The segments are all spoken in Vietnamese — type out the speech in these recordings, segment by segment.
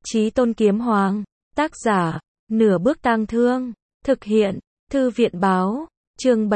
Chí Tôn Kiếm Hoàng. Tác giả, Nửa Bước Tang Thương. Thực hiện, Thư viện báo. Chương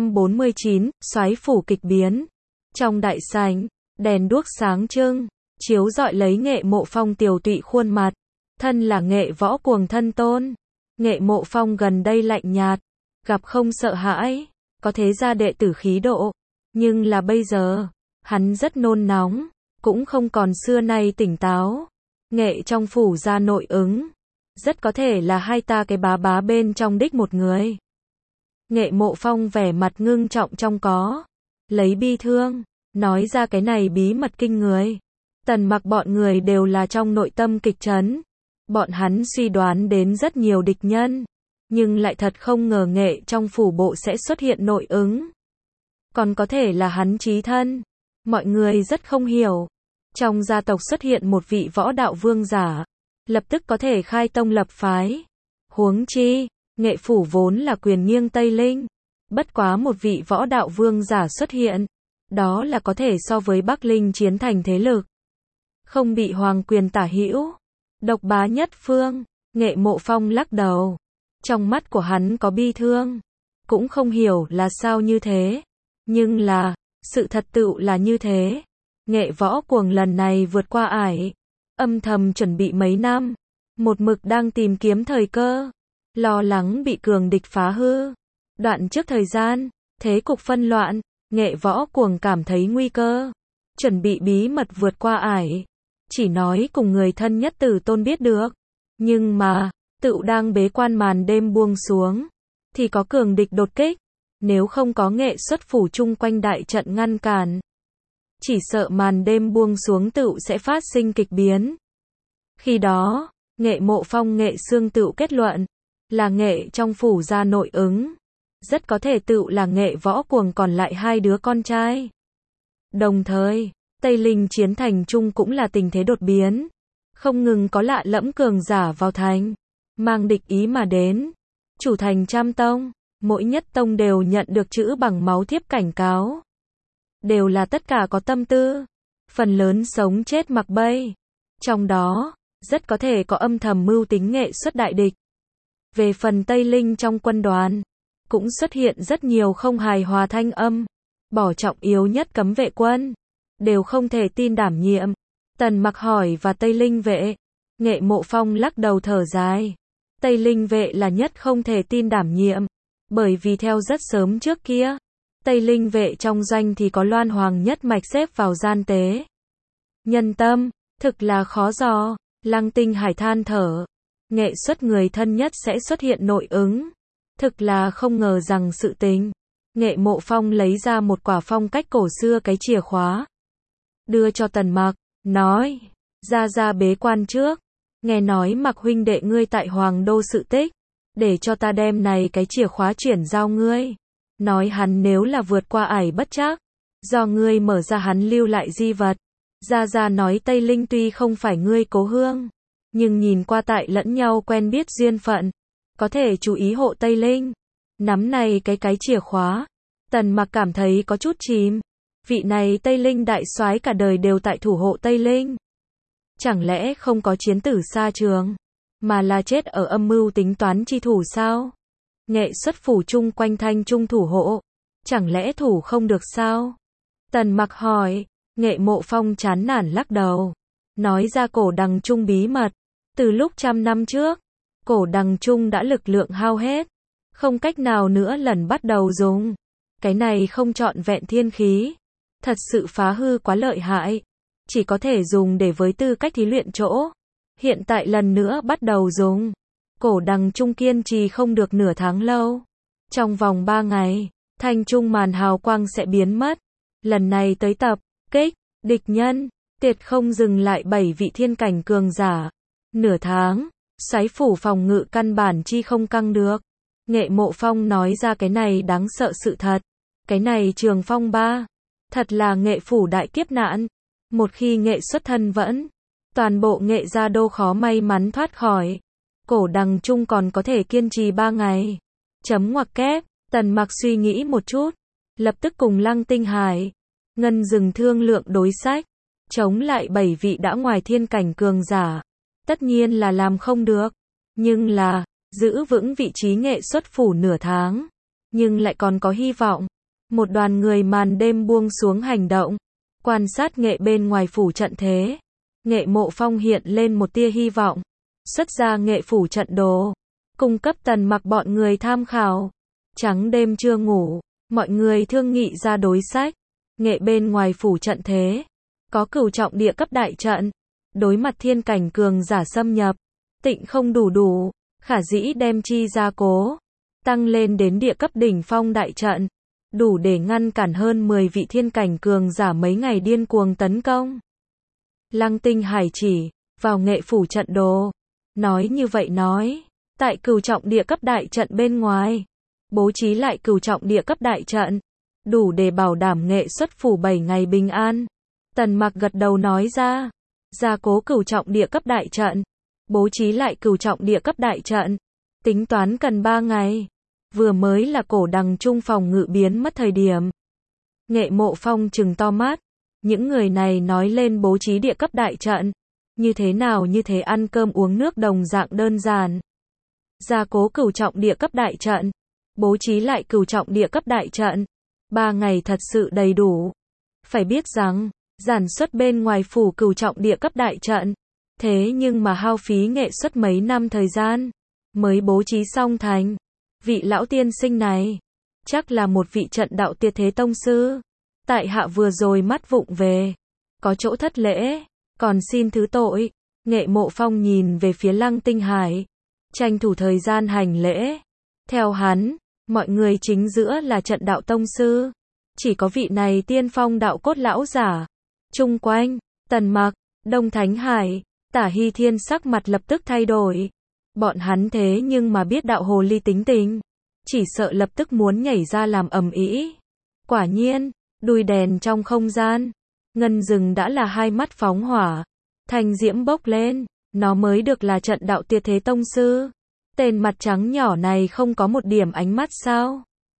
749, Soái phủ kịch biến. Trong đại sảnh, đèn đuốc sáng trưng, chiếu rọi lấy Nghệ Mộ Phong tiều tụy khuôn mặt. Thân là Nghệ Võ Cuồng thân tôn. Nghệ Mộ Phong gần đây lạnh nhạt, gặp không sợ hãi, có thế gia đệ tử khí độ. Nhưng là bây giờ, hắn rất nôn nóng, cũng không còn xưa nay tỉnh táo. Nghệ trong phủ ra nội ứng, rất có thể là hai ta cái bá bá bên trong đích một người. Nghệ Mộ Phong vẻ mặt ngưng trọng trong có lấy bi thương, nói ra cái này bí mật kinh người. Tần Mặc bọn người đều là trong nội tâm kịch chấn. Bọn hắn suy đoán đến rất nhiều địch nhân, nhưng lại thật không ngờ Nghệ trong phủ bộ sẽ xuất hiện nội ứng. Còn có thể là hắn chí thân. Mọi người rất không hiểu. Trong gia tộc xuất hiện một vị võ đạo vương giả, lập tức có thể khai tông lập phái. Huống chi, Nghệ phủ vốn là quyền nghiêng Tây Linh. Bất quá một vị võ đạo vương giả xuất hiện, đó là có thể so với Bắc Linh chiến thành thế lực. Không bị hoàng quyền tả hữu, độc bá nhất phương. Nghệ Mộ Phong lắc đầu. Trong mắt của hắn có bi thương. Cũng không hiểu là sao như thế. Nhưng là, sự thật tựu là như thế. Nghệ Võ Cuồng lần này vượt qua ải, âm thầm chuẩn bị mấy năm, một mực đang tìm kiếm thời cơ, lo lắng bị cường địch phá hư. Đoạn trước thời gian, thế cục phân loạn, Nghệ Võ Cuồng cảm thấy nguy cơ, chuẩn bị bí mật vượt qua ải, chỉ nói cùng người thân nhất Tử Tôn biết được. Nhưng mà, tựu đang bế quan màn đêm buông xuống, thì có cường địch đột kích, nếu không có Nghệ xuất phủ chung quanh đại trận ngăn cản, chỉ sợ màn đêm buông xuống tựu sẽ phát sinh kịch biến. Khi đó, Nghệ Mộ Phong Nghệ Xương tựu kết luận, là Nghệ trong phủ ra nội ứng, rất có thể tựu là Nghệ Võ Cuồng còn lại hai đứa con trai. Đồng thời, Tây Linh chiến thành chung cũng là tình thế đột biến, không ngừng có lạ lẫm cường giả vào thành, mang địch ý mà đến. Chủ thành trăm tông, mỗi nhất tông đều nhận được chữ bằng máu thiếp cảnh cáo. Đều là tất cả có tâm tư, phần lớn sống chết mặc bay. Trong đó, rất có thể có âm thầm mưu tính Nghệ xuất đại địch. Về phần Tây Linh trong quân đoàn, cũng xuất hiện rất nhiều không hài hòa thanh âm. Bỏ trọng yếu nhất cấm vệ quân, đều không thể tin đảm nhiệm. Tần Mặc hỏi và Tây Linh vệ. Nghệ Mộ Phong lắc đầu thở dài. Tây Linh vệ là nhất không thể tin đảm nhiệm, bởi vì theo rất sớm trước kia, Tây Linh vệ trong doanh thì có Loan Hoàng nhất mạch xếp vào gian tế. Nhân tâm, thực là khó dò. Lăng Tinh Hải than thở. Nghệ xuất người thân nhất sẽ xuất hiện nội ứng. Thực là không ngờ rằng sự tình. Nghệ Mộ Phong lấy ra một quả phong cách cổ xưa cái chìa khóa, đưa cho Tần Mặc, nói, ra bế quan trước. Nghe nói Mặc huynh đệ ngươi tại Hoàng Đô sự tích, để cho ta đem này cái chìa khóa chuyển giao ngươi. Nói hắn nếu là vượt qua ải bất trắc, do ngươi mở ra hắn lưu lại di vật. Ra nói Tây Linh tuy không phải ngươi cố hương, nhưng nhìn qua tại lẫn nhau quen biết duyên phận, có thể chú ý hộ Tây Linh. Nắm này cái chìa khóa, Tần Mặc cảm thấy có chút chìm. Vị này Tây Linh đại soái cả đời đều tại thủ hộ Tây Linh. Chẳng lẽ không có chiến tử xa trường, mà là chết ở âm mưu tính toán chi thủ sao? Nghệ xuất phủ chung quanh thanh trung thủ hộ, chẳng lẽ thủ không được sao? Tần Mặc hỏi. Nghệ Mộ Phong chán nản lắc đầu, nói ra cổ đằng trung bí mật. Từ lúc 100 năm trước, cổ đằng trung đã lực lượng hao hết, không cách nào nữa lần bắt đầu dùng. Cái này không trọn vẹn thiên khí, thật sự phá hư quá lợi hại, chỉ có thể dùng để với tư cách thí luyện chỗ. Hiện tại lần nữa bắt đầu dùng, cổ đằng trung kiên trì không được nửa tháng lâu. Trong vòng 3 ngày, thanh trung màn hào quang sẽ biến mất. Lần này tới tập kích địch nhân, tiệt không dừng lại 7 vị thiên cảnh cường giả. Nửa tháng, soái phủ phòng ngự căn bản chi không căng được. Nghệ Mộ Phong nói ra cái này đáng sợ sự thật. Cái này trường phong ba, thật là Nghệ phủ đại kiếp nạn. Một khi Nghệ xuất thân vẫn, toàn bộ Nghệ gia đô khó may mắn thoát khỏi. Cổ đằng trung còn có thể kiên trì 3 ngày. Chấm ngoặc kép. Tần Mặc suy nghĩ một chút, lập tức cùng Lăng Tinh Hải, Ngân Dừng thương lượng đối sách, chống lại 7 vị đã ngoài thiên cảnh cường giả. tất nhiên là làm không được. Nhưng là, giữ vững vị trí nghệ xuất phủ nửa tháng. Nhưng lại còn có hy vọng. Một đoàn người màn đêm buông xuống hành động. Quan sát nghệ bên ngoài phủ trận thế. Nghệ Mộ Phong hiện lên một tia hy vọng. Xuất ra nghệ phủ trận đồ. Cung cấp Tần Mặc bọn người tham khảo. Trắng đêm chưa ngủ. Mọi người thương nghị ra đối sách. Nghệ bên ngoài phủ trận thế. Có cửu trọng địa cấp đại trận. Đối mặt thiên cảnh cường giả xâm nhập. Tịnh không đủ. Khả dĩ đem chi gia cố. Tăng lên đến địa cấp đỉnh phong đại trận. Đủ để ngăn cản hơn 10 vị thiên cảnh cường giả mấy ngày điên cuồng tấn công. Lăng Tinh Hải chỉ vào nghệ phủ trận đồ. Nói như vậy nói. Tại cửu trọng địa cấp đại trận bên ngoài. Bố trí lại cửu trọng địa cấp đại trận. Đủ để bảo đảm nghệ xuất phủ 7 ngày bình an. Tần Mặc gật đầu nói ra. Gia cố cửu trọng địa cấp đại trận. Bố trí lại cửu trọng địa cấp đại trận. Tính toán cần 3 ngày. Vừa mới là cổ đằng trung phòng ngự biến mất thời điểm. Nghệ Mộ Phong trừng to mắt. Những người này nói lên bố trí địa cấp đại trận. Như thế nào như thế ăn cơm uống nước đồng dạng đơn giản. Gia cố cửu trọng địa cấp đại trận. Bố trí lại cửu trọng địa cấp đại trận. 3 ngày thật sự đầy đủ. Phải biết rằng, giản xuất bên ngoài phủ cửu trọng địa cấp đại trận. Thế nhưng mà hao phí nghệ xuất mấy năm thời gian. Mới bố trí xong thành. Vị lão tiên sinh này. Chắc là một vị trận đạo tuyệt thế tông sư. Tại hạ vừa rồi mắt vụng về. Có chỗ thất lễ. Còn xin thứ tội. Nghệ Mộ Phong nhìn về phía Lăng Tinh Hải. Tranh thủ thời gian hành lễ. Theo hắn, mọi người chính giữa là trận đạo tông sư. Chỉ có vị này tiên phong đạo cốt lão giả. Chung quanh, Tần Mặc, Đông Thánh Hải, Tả Hy Thiên sắc mặt lập tức thay đổi. Bọn hắn thế nhưng mà biết đạo hồ ly tính tình. Chỉ sợ lập tức muốn nhảy ra làm ầm ĩ. Quả nhiên, đuôi đèn trong không gian. Ngân rừng đã là hai mắt phóng hỏa. Thanh diễm bốc lên. Nó mới được là trận đạo tuyệt thế tông sư. Tên mặt trắng nhỏ này không có một điểm ánh mắt sao?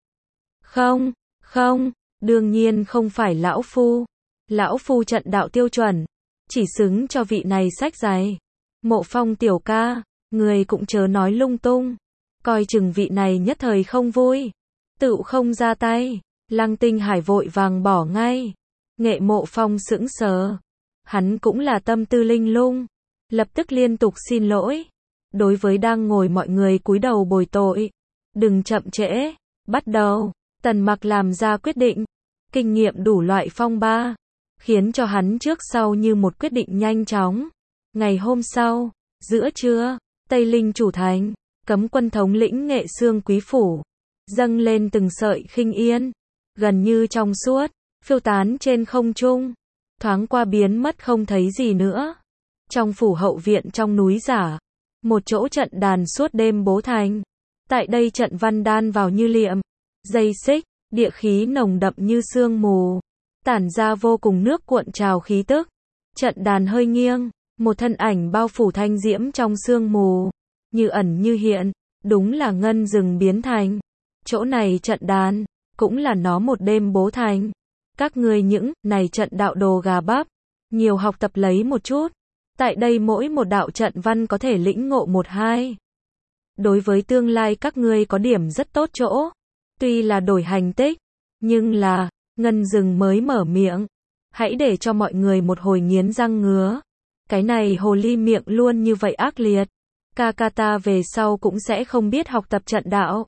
Không, đương nhiên không phải lão phu. Lão phu trận đạo tiêu chuẩn. Chỉ xứng cho vị này sách giày. Mộ Phong tiểu ca, người cũng chớ nói lung tung. Coi chừng vị này nhất thời không vui. Tự không ra tay. Lăng Tinh Hải vội vàng bỏ ngay. Nghệ Mộ Phong sững sờ. Hắn cũng là tâm tư linh lung. Lập tức liên tục xin lỗi. Đối với đang ngồi mọi người cúi đầu bồi tội. Đừng chậm trễ. Bắt đầu. Tần Mặc làm ra quyết định. Kinh nghiệm đủ loại phong ba. Khiến cho hắn trước sau như một quyết định nhanh chóng. Ngày hôm sau, giữa trưa, Tây Linh chủ thành, cấm quân thống lĩnh Nghệ Xương Quý phủ. Dâng lên từng sợi khinh yên. Gần như trong suốt. Phiêu tán trên không trung. Thoáng qua biến mất không thấy gì nữa. Trong phủ hậu viện trong núi giả. Một chỗ trận đàn suốt đêm bố thành. Tại đây trận văn đan vào như liệm. Dây xích, địa khí nồng đậm như sương mù. Tản ra vô cùng nước cuộn trào khí tức. Trận đàn hơi nghiêng. Một thân ảnh bao phủ thanh diễm trong sương mù. Như ẩn như hiện. Đúng là ngân rừng biến thành. Chỗ này trận đàn. Cũng là nó một đêm bố thành. Các ngươi những này trận đạo đồ gà bắp. Nhiều học tập lấy một chút. Tại đây mỗi một đạo trận văn có thể lĩnh ngộ 1-2. Đối với tương lai các ngươi có điểm rất tốt chỗ. Tuy là đổi hành tích. Nhưng là, ngân rừng mới mở miệng. Hãy để cho mọi người một hồi nghiến răng ngứa. Cái này hồ ly miệng luôn như vậy ác liệt. Kakata về sau cũng sẽ không biết học tập trận đạo.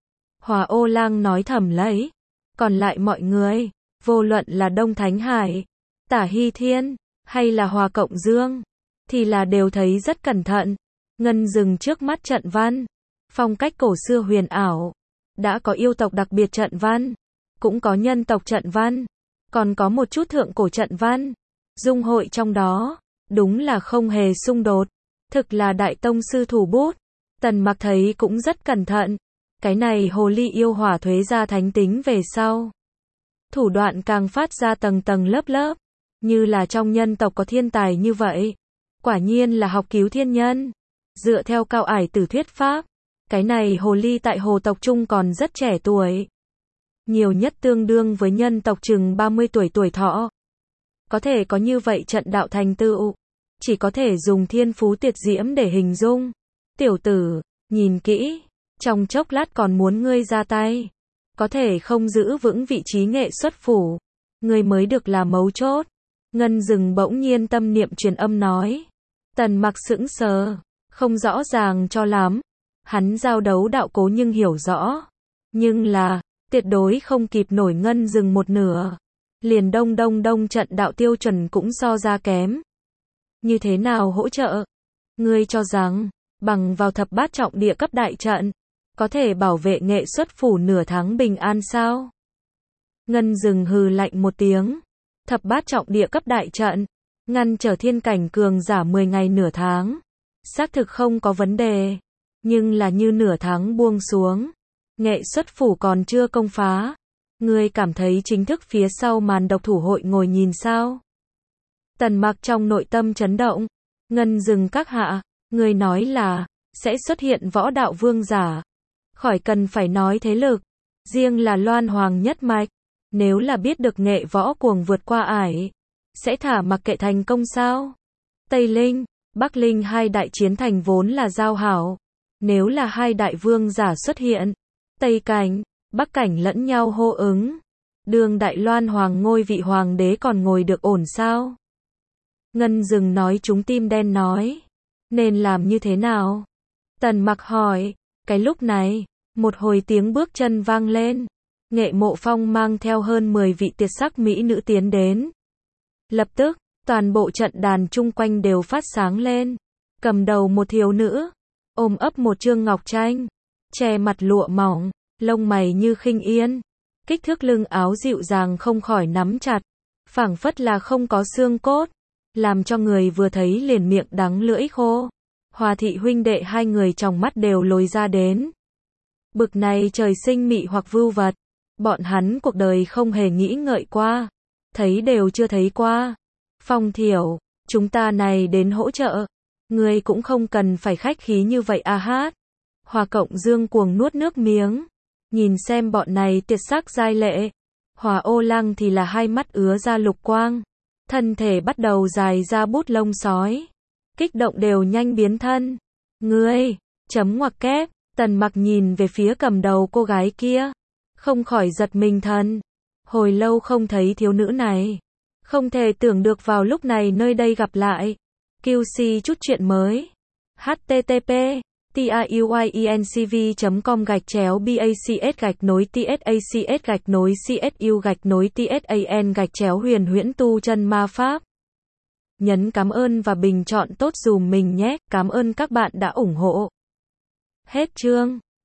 Hòa Ô Lang nói thầm lấy. Còn lại mọi người, vô luận là Đông Thánh Hải, Tả Hy Thiên, hay là Hòa Cộng Dương, thì là đều thấy rất cẩn thận. Ngân rừng trước mắt trận văn. Phong cách cổ xưa huyền ảo. Đã có yêu tộc đặc biệt trận văn. Cũng có nhân tộc trận văn. Còn có một chút thượng cổ trận văn. Dung hội trong đó. Đúng là không hề xung đột. Thực là đại tông sư thủ bút. Tần Mặc thấy cũng rất cẩn thận. Cái này hồ ly yêu hỏa thuế ra thánh tính về sau. Thủ đoạn càng phát ra tầng tầng lớp lớp. Như là trong nhân tộc có thiên tài như vậy. Quả nhiên là học cứu thiên nhân. Dựa theo cao ải tử thuyết pháp. Cái này hồ ly tại hồ tộc trung còn rất trẻ tuổi. Nhiều nhất tương đương với nhân tộc chừng 30 tuổi tuổi thọ. Có thể có như vậy trận đạo thành tựu. chỉ có thể dùng thiên phú tuyệt diễm để hình dung. Tiểu tử, nhìn kỹ, trong chốc lát còn muốn ngươi ra tay. Có thể không giữ vững vị trí nghệ xuất phủ, ngươi mới được là mấu chốt. Ngân Dừng bỗng nhiên tâm niệm truyền âm nói. Tần Mặc sững sờ, không rõ ràng cho lắm. Hắn giao đấu đạo cố nhưng hiểu rõ. Nhưng là, tuyệt đối không kịp nổi Ngân Dừng một nửa. Liền đông trận đạo tiêu chuẩn cũng so ra kém. Như thế nào hỗ trợ? Ngươi cho rằng, bằng vào thập bát trọng địa cấp đại trận, có thể bảo vệ nghệ xuất phủ nửa tháng bình an sao? Ngân Dừng hừ lạnh một tiếng. Thập bát trọng địa cấp đại trận, ngăn trở thiên cảnh cường giả 10 ngày nửa tháng. Xác thực không có vấn đề. Nhưng là như nửa tháng buông xuống. Nghệ xuất phủ còn chưa công phá. Ngươi cảm thấy chính thức phía sau màn độc thủ hội ngồi nhìn sao? Tần Mặc trong nội tâm chấn động. Ngân Dừng các hạ, ngươi nói là, sẽ xuất hiện võ đạo vương giả. Khỏi cần phải nói thế lực. Riêng là Loan Hoàng nhất mạch. Nếu là biết được nghệ võ cuồng vượt qua ải, sẽ thả mặc kệ thành công sao? Tây Linh, Bắc Linh hai đại chiến thành vốn là giao hảo. Nếu là hai đại vương giả xuất hiện, Tây Cảnh, Bắc Cảnh lẫn nhau hô ứng. Đương đại Loan Hoàng ngôi vị hoàng đế còn ngồi được ổn sao? Ngân Dừng nói trúng tim đen nói. Nên làm như thế nào? Tần Mặc hỏi. Cái lúc này, một hồi tiếng bước chân vang lên. Nghệ Mộ Phong mang theo hơn 10 vị tuyệt sắc mỹ nữ tiến đến. Lập tức, toàn bộ trận đàn chung quanh đều phát sáng lên. Cầm đầu một thiếu nữ, ôm ấp một trương ngọc tranh, che mặt lụa mỏng, lông mày như khinh yên. Kích thước lưng áo dịu dàng không khỏi nắm chặt, phảng phất là không có xương cốt, làm cho người vừa thấy liền miệng đắng lưỡi khô. Hòa thị huynh đệ hai người trong mắt đều lồi ra đến. Bực này trời sinh mị hoặc vưu vật, bọn hắn cuộc đời không hề nghĩ ngợi qua, thấy đều chưa thấy qua. Phong Thiểu, chúng ta này đến hỗ trợ, ngươi cũng không cần phải khách khí như vậy a hát. Hòa Cộng Dương cuồng nuốt nước miếng, nhìn xem bọn này tuyệt sắc giai lệ. Hòa Ô Lăng thì là hai mắt ứa ra lục quang, thân thể bắt đầu dài ra bút lông sói, kích động đều nhanh biến thân. Ngươi, chấm ngoặc kép, Tần Mặc nhìn về phía cầm đầu cô gái kia, không khỏi giật mình thần. Hồi lâu không thấy thiếu nữ này, không thể tưởng được vào lúc này nơi đây gặp lại. QC chút chuyện mới. http tayuincv.com/bacs-tsacs-csu-tsan-huyền huyễn tu chân ma pháp. Nhấn cảm ơn và bình chọn tốt dùm mình nhé. Cảm ơn các bạn đã ủng hộ. Hết chương.